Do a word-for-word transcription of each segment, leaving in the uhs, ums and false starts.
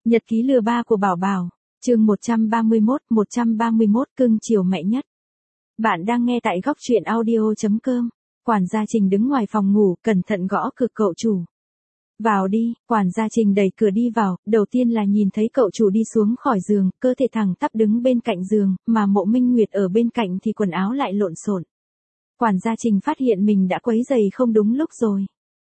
Nhật ký lừa ba của Bảo Bảo, chương một trăm ba mươi mốt, một trăm ba mươi mốt cưng chiều mẹ nhất. Bạn đang nghe tại góc truyện audio chấm com. Quản gia Trình đứng ngoài phòng ngủ, cẩn thận gõ cửa cậu chủ. Vào đi, quản gia Trình đẩy cửa đi vào, đầu tiên là nhìn thấy cậu chủ đi xuống khỏi giường, cơ thể thẳng tắp đứng bên cạnh giường, mà Mộ Minh Nguyệt ở bên cạnh thì quần áo lại lộn xộn. Quản gia Trình phát hiện mình đã quấy giày không đúng lúc rồi.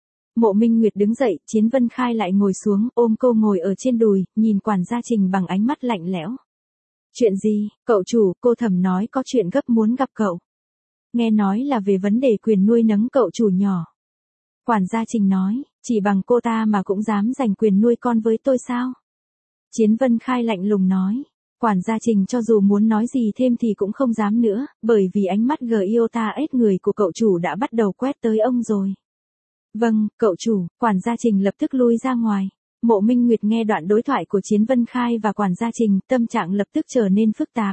Mộ Minh Nguyệt đứng dậy, Chiến Vân Khai lại ngồi xuống, ôm cô ngồi ở trên đùi, nhìn quản gia Trình bằng ánh mắt lạnh lẽo. Chuyện gì, cậu chủ, cô Thẩm nói có chuyện gấp muốn gặp cậu. Nghe nói là về vấn đề quyền nuôi nấng cậu chủ nhỏ. Quản gia Trình nói, chỉ bằng cô ta mà cũng dám giành quyền nuôi con với tôi sao? Chiến Vân Khai lạnh lùng nói. Quản gia Trình cho dù muốn nói gì thêm thì cũng không dám nữa, bởi vì ánh mắt Giota ết người của cậu chủ đã bắt đầu quét tới ông rồi. Vâng, cậu chủ, quản gia Trình lập tức lui ra ngoài. Mộ Minh Nguyệt nghe đoạn đối thoại của Chiến Vân Khai và quản gia Trình, tâm trạng lập tức trở nên phức tạp.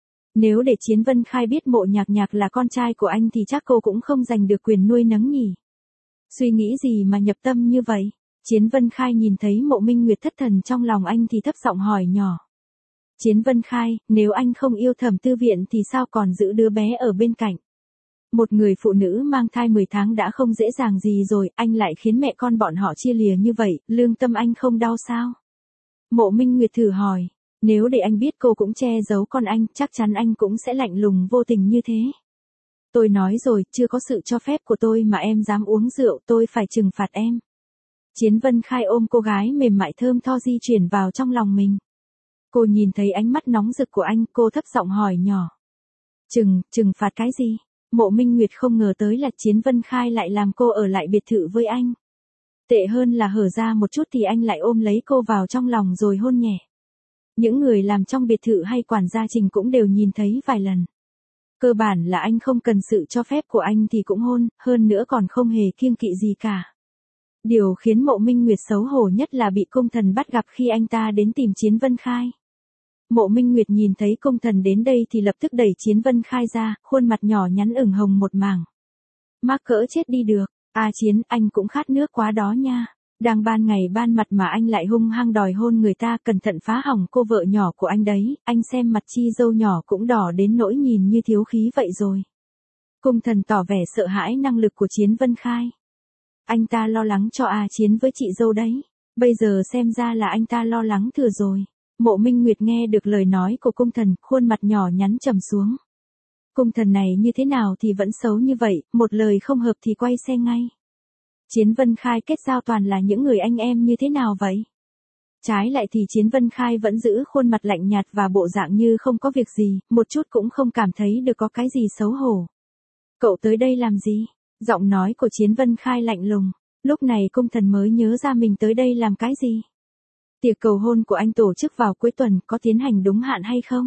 Nếu để Chiến Vân Khai biết Mộ Nhạc Nhạc là con trai của anh thì chắc cô cũng không giành được quyền nuôi nấng nhỉ. Suy nghĩ gì mà nhập tâm như vậy? Chiến Vân Khai nhìn thấy Mộ Minh Nguyệt thất thần trong lòng anh thì thấp giọng hỏi nhỏ. Chiến Vân Khai, nếu anh không yêu Thẩm Tư Viện thì sao còn giữ đứa bé ở bên cạnh? Một người phụ nữ mang thai mười tháng đã không dễ dàng gì rồi, anh lại khiến mẹ con bọn họ chia lìa như vậy, lương tâm anh không đau sao? Mộ Minh Nguyệt thử hỏi, nếu để anh biết cô cũng che giấu con anh, chắc chắn anh cũng sẽ lạnh lùng vô tình như thế. Tôi nói rồi, chưa có sự cho phép của tôi mà em dám uống rượu, tôi phải trừng phạt em. Chiến Vân Khai ôm cô gái mềm mại thơm tho di chuyển vào trong lòng mình. Cô nhìn thấy ánh mắt nóng rực của anh, cô thấp giọng hỏi nhỏ. Trừng, trừng phạt cái gì? Mộ Minh Nguyệt không ngờ tới là Chiến Vân Khai lại làm cô ở lại biệt thự với anh. Tệ hơn là hở ra một chút thì anh lại ôm lấy cô vào trong lòng rồi hôn nhẹ. Những người làm trong biệt thự hay quản gia Trình cũng đều nhìn thấy vài lần. Cơ bản là anh không cần sự cho phép của anh thì cũng hôn, hơn nữa còn không hề kiêng kỵ gì cả. Điều khiến Mộ Minh Nguyệt xấu hổ nhất là bị Cung Thần bắt gặp khi anh ta đến tìm Chiến Vân Khai. Mộ Minh Nguyệt nhìn thấy Cung Thần đến đây thì lập tức đẩy Chiến Vân Khai ra, khuôn mặt nhỏ nhắn ửng hồng một mảng. Mắc cỡ chết đi được, à Chiến, anh cũng khát nước quá đó nha. Đang ban ngày ban mặt mà anh lại hung hăng đòi hôn người ta, cẩn thận phá hỏng cô vợ nhỏ của anh đấy, anh xem mặt chi dâu nhỏ cũng đỏ đến nỗi nhìn như thiếu khí vậy rồi. Cung Thần tỏ vẻ sợ hãi năng lực của Chiến Vân Khai. Anh ta lo lắng cho à Chiến với chị dâu đấy, bây giờ xem ra là anh ta lo lắng thừa rồi. Mộ Minh Nguyệt nghe được lời nói của Cung Thần, khuôn mặt nhỏ nhắn trầm xuống. Cung Thần này như thế nào thì vẫn xấu như vậy, một lời không hợp thì quay xe ngay. Chiến Vân Khai kết giao toàn là những người anh em như thế nào vậy? Trái lại thì Chiến Vân Khai vẫn giữ khuôn mặt lạnh nhạt và bộ dạng như không có việc gì, một chút cũng không cảm thấy được có cái gì xấu hổ. Cậu tới đây làm gì? Giọng nói của Chiến Vân Khai lạnh lùng. Lúc này Cung Thần mới nhớ ra mình tới đây làm cái gì? Tiệc cầu hôn của anh tổ chức vào cuối tuần có tiến hành đúng hạn hay không?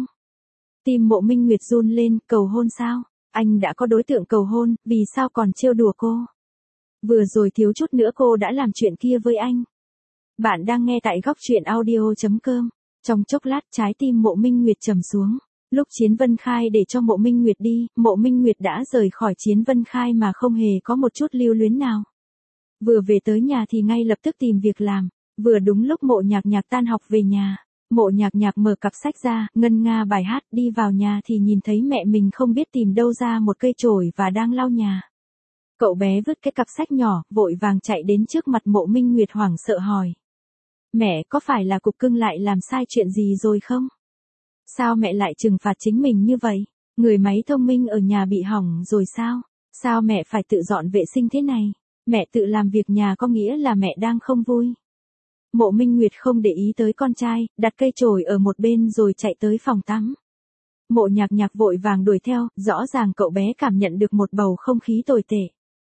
Tim Mộ Minh Nguyệt run lên, cầu hôn sao? Anh đã có đối tượng cầu hôn, vì sao còn trêu đùa cô? Vừa rồi thiếu chút nữa cô đã làm chuyện kia với anh. Bạn đang nghe tại góc truyện audio chấm com. Trong chốc lát trái tim Mộ Minh Nguyệt trầm xuống. Lúc Chiến Vân Khai để cho Mộ Minh Nguyệt đi, Mộ Minh Nguyệt đã rời khỏi Chiến Vân Khai mà không hề có một chút lưu luyến nào. Vừa về tới nhà thì ngay lập tức tìm việc làm. Vừa đúng lúc Mộ Nhạc Nhạc tan học về nhà, Mộ Nhạc Nhạc mở cặp sách ra, ngân nga bài hát, đi vào nhà thì nhìn thấy mẹ mình không biết tìm đâu ra một cây chổi và đang lau nhà. Cậu bé vứt cái cặp sách nhỏ, vội vàng chạy đến trước mặt Mộ Minh Nguyệt hoảng sợ hỏi. Mẹ, có phải là cục cưng lại làm sai chuyện gì rồi không? Sao mẹ lại trừng phạt chính mình như vậy? Người máy thông minh ở nhà bị hỏng rồi sao? Sao mẹ phải tự dọn vệ sinh thế này? Mẹ tự làm việc nhà có nghĩa là mẹ đang không vui. Mộ Minh Nguyệt không để ý tới con trai, đặt cây chổi ở một bên rồi chạy tới phòng tắm. Mộ Nhạc Nhạc vội vàng đuổi theo, rõ ràng cậu bé cảm nhận được một bầu không khí tồi tệ.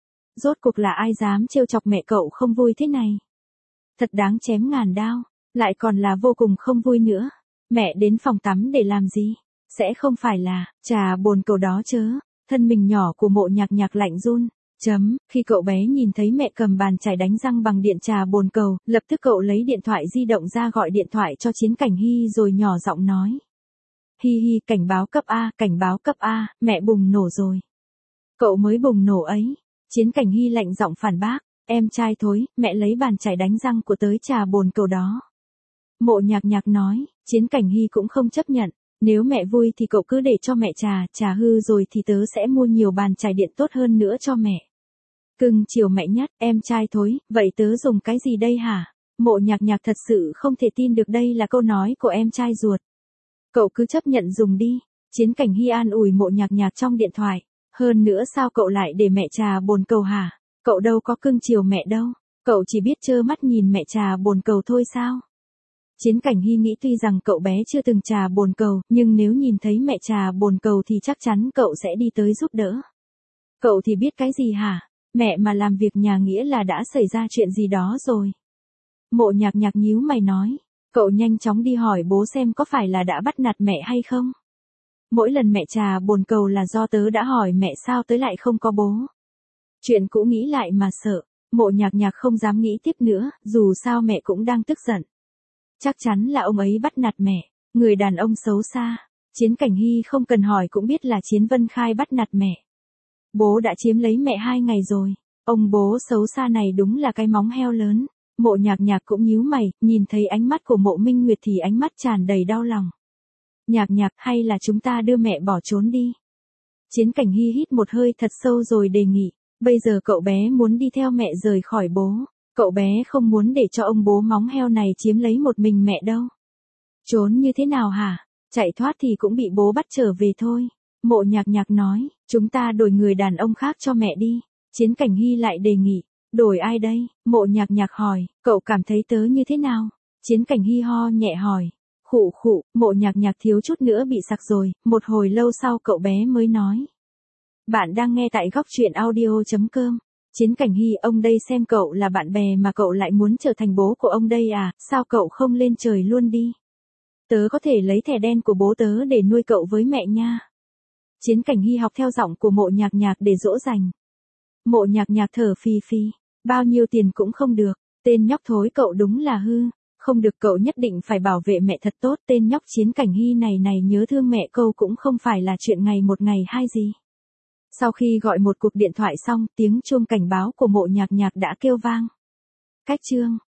Rốt cuộc là ai dám trêu chọc mẹ cậu không vui thế này? Thật đáng chém ngàn đao, lại còn là vô cùng không vui nữa. Mẹ đến phòng tắm để làm gì? Sẽ không phải là trà bồn cầu đó chớ? Thân mình nhỏ của Mộ Nhạc Nhạc lạnh run. Chấm, khi cậu bé nhìn thấy mẹ cầm bàn chải đánh răng bằng điện trà bồn cầu, lập tức cậu lấy điện thoại di động ra gọi điện thoại cho Chiến Cảnh Hy rồi nhỏ giọng nói. Hi hi, cảnh báo cấp A, cảnh báo cấp A, mẹ bùng nổ rồi. Cậu mới bùng nổ ấy. Chiến Cảnh Hy lạnh giọng phản bác, em trai thối, mẹ lấy bàn chải đánh răng của tới trà bồn cầu đó. Mộ Nhạc Nhạc nói, Chiến Cảnh Hy cũng không chấp nhận, nếu mẹ vui thì cậu cứ để cho mẹ trà, trà hư rồi thì tớ sẽ mua nhiều bàn chải điện tốt hơn nữa cho mẹ. Cưng chiều mẹ nhất, em trai thối, vậy tớ dùng cái gì đây hả? Mộ Nhạc Nhạc thật sự không thể tin được đây là câu nói của em trai ruột. Cậu cứ chấp nhận dùng đi, Chiến Cảnh Hy an ủi Mộ Nhạc Nhạc trong điện thoại. Hơn nữa sao cậu lại để mẹ trà bồn cầu hả? Cậu đâu có cưng chiều mẹ đâu, cậu chỉ biết trơ mắt nhìn mẹ trà bồn cầu thôi sao? Chiến Cảnh Hy nghĩ tuy rằng cậu bé chưa từng trà bồn cầu, nhưng nếu nhìn thấy mẹ trà bồn cầu thì chắc chắn cậu sẽ đi tới giúp đỡ. Cậu thì biết cái gì hả? Mẹ mà làm việc nhà nghĩa là đã xảy ra chuyện gì đó rồi. Mộ Nhạc Nhạc nhíu mày nói, cậu nhanh chóng đi hỏi bố xem có phải là đã bắt nạt mẹ hay không? Mỗi lần mẹ trà bồn cầu là do tớ đã hỏi mẹ sao tới lại không có bố. Chuyện cũ nghĩ lại mà sợ, Mộ Nhạc Nhạc không dám nghĩ tiếp nữa, dù sao mẹ cũng đang tức giận. Chắc chắn là ông ấy bắt nạt mẹ, người đàn ông xấu xa. Chiến Cảnh Hy không cần hỏi cũng biết là Chiến Vân Khai bắt nạt mẹ. Bố đã chiếm lấy mẹ hai ngày rồi, ông bố xấu xa này đúng là cái móng heo lớn. Mộ Nhạc Nhạc cũng nhíu mày, nhìn thấy ánh mắt của Mộ Minh Nguyệt thì ánh mắt tràn đầy đau lòng. Nhạc Nhạc, hay là chúng ta đưa mẹ bỏ trốn đi? Chiến Cảnh Hy hít một hơi thật sâu rồi đề nghị, bây giờ cậu bé muốn đi theo mẹ rời khỏi bố, cậu bé không muốn để cho ông bố móng heo này chiếm lấy một mình mẹ đâu. Trốn như thế nào hả? Chạy thoát thì cũng bị bố bắt trở về thôi. Mộ Nhạc Nhạc nói, chúng ta đổi người đàn ông khác cho mẹ đi. Chiến Cảnh Hy lại đề nghị, đổi ai đây? Mộ Nhạc Nhạc hỏi, cậu cảm thấy tớ như thế nào? Chiến Cảnh Hy ho nhẹ hỏi. Khụ khụ, Mộ Nhạc Nhạc thiếu chút nữa bị sặc rồi, một hồi lâu sau cậu bé mới nói. Bạn đang nghe tại góc truyện audio chấm com. Chiến Cảnh Hy, ông đây xem cậu là bạn bè mà cậu lại muốn trở thành bố của ông đây à, sao cậu không lên trời luôn đi? Tớ có thể lấy thẻ đen của bố tớ để nuôi cậu với mẹ nha. Chiến Cảnh Hy học theo giọng của Mộ Nhạc Nhạc để dỗ dành. Mộ Nhạc Nhạc thở phì phì, bao nhiêu tiền cũng không được, tên nhóc thối cậu đúng là hư. Không được, cậu nhất định phải bảo vệ mẹ thật tốt. Tên nhóc Chiến Cảnh Hy này này nhớ thương mẹ câu cũng không phải là chuyện ngày một ngày hai gì. Sau khi gọi một cuộc điện thoại xong, tiếng chuông cảnh báo của Mộ Nhạc Nhạc đã kêu vang. Cách chương